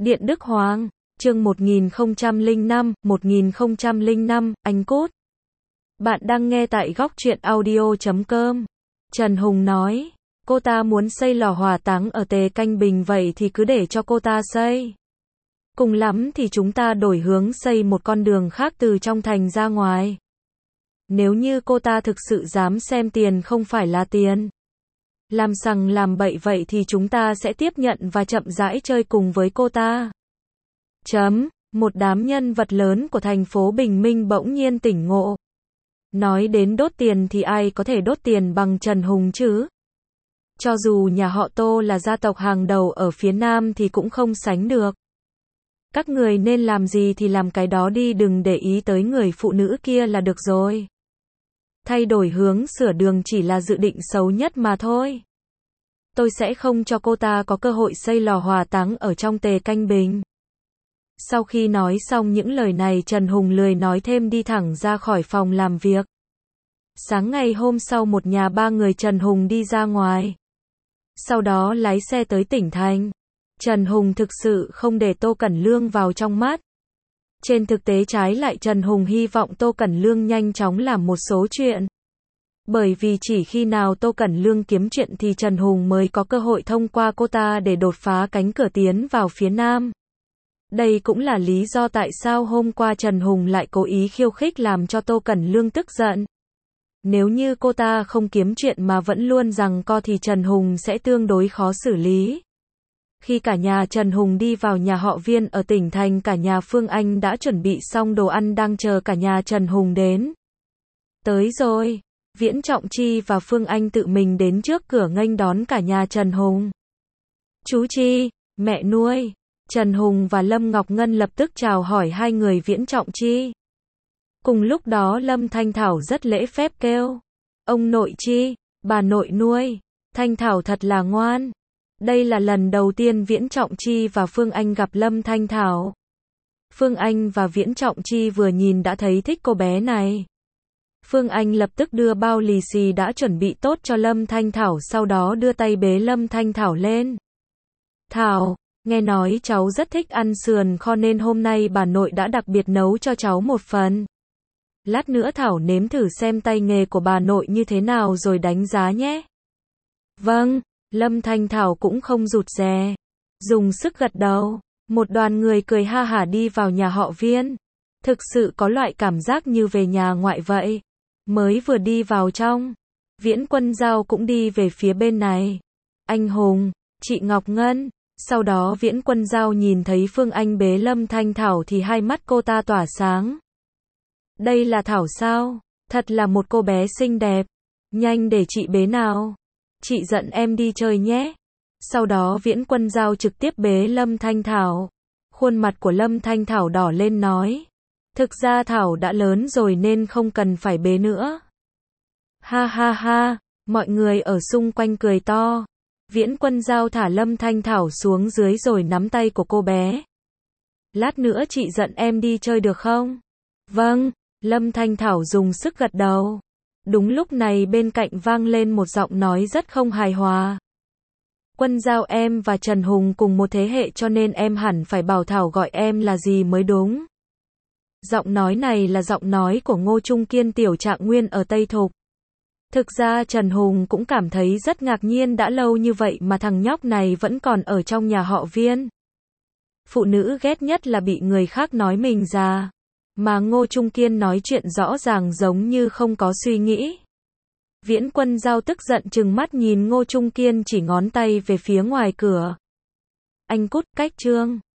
Điện Đức Hoàng, chương 1005, anh Cút. Bạn đang nghe tại góc truyện audio.com. Trần Hùng nói, cô ta muốn xây lò hỏa táng ở Tề Canh Bình vậy thì cứ để cho cô ta xây. Cùng lắm thì chúng ta đổi hướng xây một con đường khác từ trong thành ra ngoài. Nếu như cô ta thực sự dám xem tiền không phải là tiền, làm sằng làm bậy vậy thì chúng ta sẽ tiếp nhận và chậm rãi chơi cùng với cô ta. Một đám nhân vật lớn của thành phố Bình Minh bỗng nhiên tỉnh ngộ. Nói đến đốt tiền thì ai có thể đốt tiền bằng Trần Hùng chứ? Cho dù nhà họ Tô là gia tộc hàng đầu ở phía Nam thì cũng không sánh được. Các người nên làm gì thì làm cái đó đi, đừng để ý tới người phụ nữ kia là được rồi. Thay đổi hướng sửa đường chỉ là dự định xấu nhất mà thôi. Tôi sẽ không cho cô ta có cơ hội xây lò hỏa táng ở trong Tề Canh Bình. Sau khi nói xong những lời này, Trần Hùng lười nói thêm, đi thẳng ra khỏi phòng làm việc. Sáng ngày hôm sau, một nhà ba người Trần Hùng đi ra ngoài. Sau đó lái xe tới tỉnh thành. Trần Hùng thực sự không để Tô Cẩn Lương vào trong mắt. Trên thực tế trái lại Trần Hùng hy vọng Tô Cẩn Lương nhanh chóng làm một số chuyện. Bởi vì chỉ khi nào Tô Cẩn Lương kiếm chuyện thì Trần Hùng mới có cơ hội thông qua cô ta để đột phá cánh cửa tiến vào phía Nam. Đây cũng là lý do tại sao hôm qua Trần Hùng lại cố ý khiêu khích làm cho Tô Cẩn Lương tức giận. Nếu như cô ta không kiếm chuyện mà vẫn luôn giằng co thì Trần Hùng sẽ tương đối khó xử lý. Khi cả nhà Trần Hùng đi vào nhà họ Viên ở tỉnh thành, cả nhà Phương Anh đã chuẩn bị xong đồ ăn đang chờ cả nhà Trần Hùng đến. Tới rồi, Viễn Trọng Chi và Phương Anh tự mình đến trước cửa nghênh đón cả nhà Trần Hùng. Chú Chi, mẹ nuôi. Trần Hùng và Lâm Ngọc Ngân lập tức chào hỏi hai người Viễn Trọng Chi. Cùng lúc đó Lâm Thanh Thảo rất lễ phép kêu, ông nội Chi, bà nội nuôi. Thanh Thảo thật là ngoan. Đây là lần đầu tiên Viễn Trọng Chi và Phương Anh gặp Lâm Thanh Thảo. Phương Anh và Viễn Trọng Chi vừa nhìn đã thấy thích cô bé này. Phương Anh lập tức đưa bao lì xì đã chuẩn bị tốt cho Lâm Thanh Thảo, sau đó đưa tay bế Lâm Thanh Thảo lên. Thảo, nghe nói cháu rất thích ăn sườn kho nên hôm nay bà nội đã đặc biệt nấu cho cháu một phần. Lát nữa Thảo nếm thử xem tay nghề của bà nội như thế nào rồi đánh giá nhé. Vâng, Lâm Thanh Thảo cũng không rụt rè, dùng sức gật đầu. Một đoàn người cười ha hả đi vào nhà họ Viên. Thực sự có loại cảm giác như về nhà ngoại vậy. Mới vừa đi vào trong, Viễn Quân Giao cũng đi về phía bên này. Anh Hùng, chị Ngọc Ngân. Sau đó Viễn Quân Giao nhìn thấy Phương Anh bế Lâm Thanh Thảo thì hai mắt cô ta tỏa sáng. Đây là Thảo sao? Thật là một cô bé xinh đẹp. Nhanh để chị bế nào. Chị dẫn em đi chơi nhé. Sau đó Viễn Quân Giao trực tiếp bế Lâm Thanh Thảo. Khuôn mặt của Lâm Thanh Thảo đỏ lên nói. Thực ra Thảo đã lớn rồi nên không cần phải bế nữa. Ha ha ha, mọi người ở xung quanh cười to. Viễn Quân Giao thả Lâm Thanh Thảo xuống dưới rồi nắm tay của cô bé. Lát nữa chị dẫn em đi chơi được không? Vâng, Lâm Thanh Thảo dùng sức gật đầu. Đúng lúc này bên cạnh vang lên một giọng nói rất không hài hòa. Quân Giao, em và Trần Hùng cùng một thế hệ cho nên em hẳn phải bảo Thảo gọi em là gì mới đúng. Giọng nói này là giọng nói của Ngô Trung Kiên, tiểu trạng nguyên ở Tây Thục. Thực ra Trần Hùng cũng cảm thấy rất ngạc nhiên, đã lâu như vậy mà thằng nhóc này vẫn còn ở trong nhà họ Viên. Phụ nữ ghét nhất là bị người khác nói mình già. Mà Ngô Trung Kiên nói chuyện rõ ràng giống như không có suy nghĩ. Viễn Quân Giao tức giận trừng mắt nhìn Ngô Trung Kiên chỉ ngón tay về phía ngoài cửa. Anh Cút, cách chương.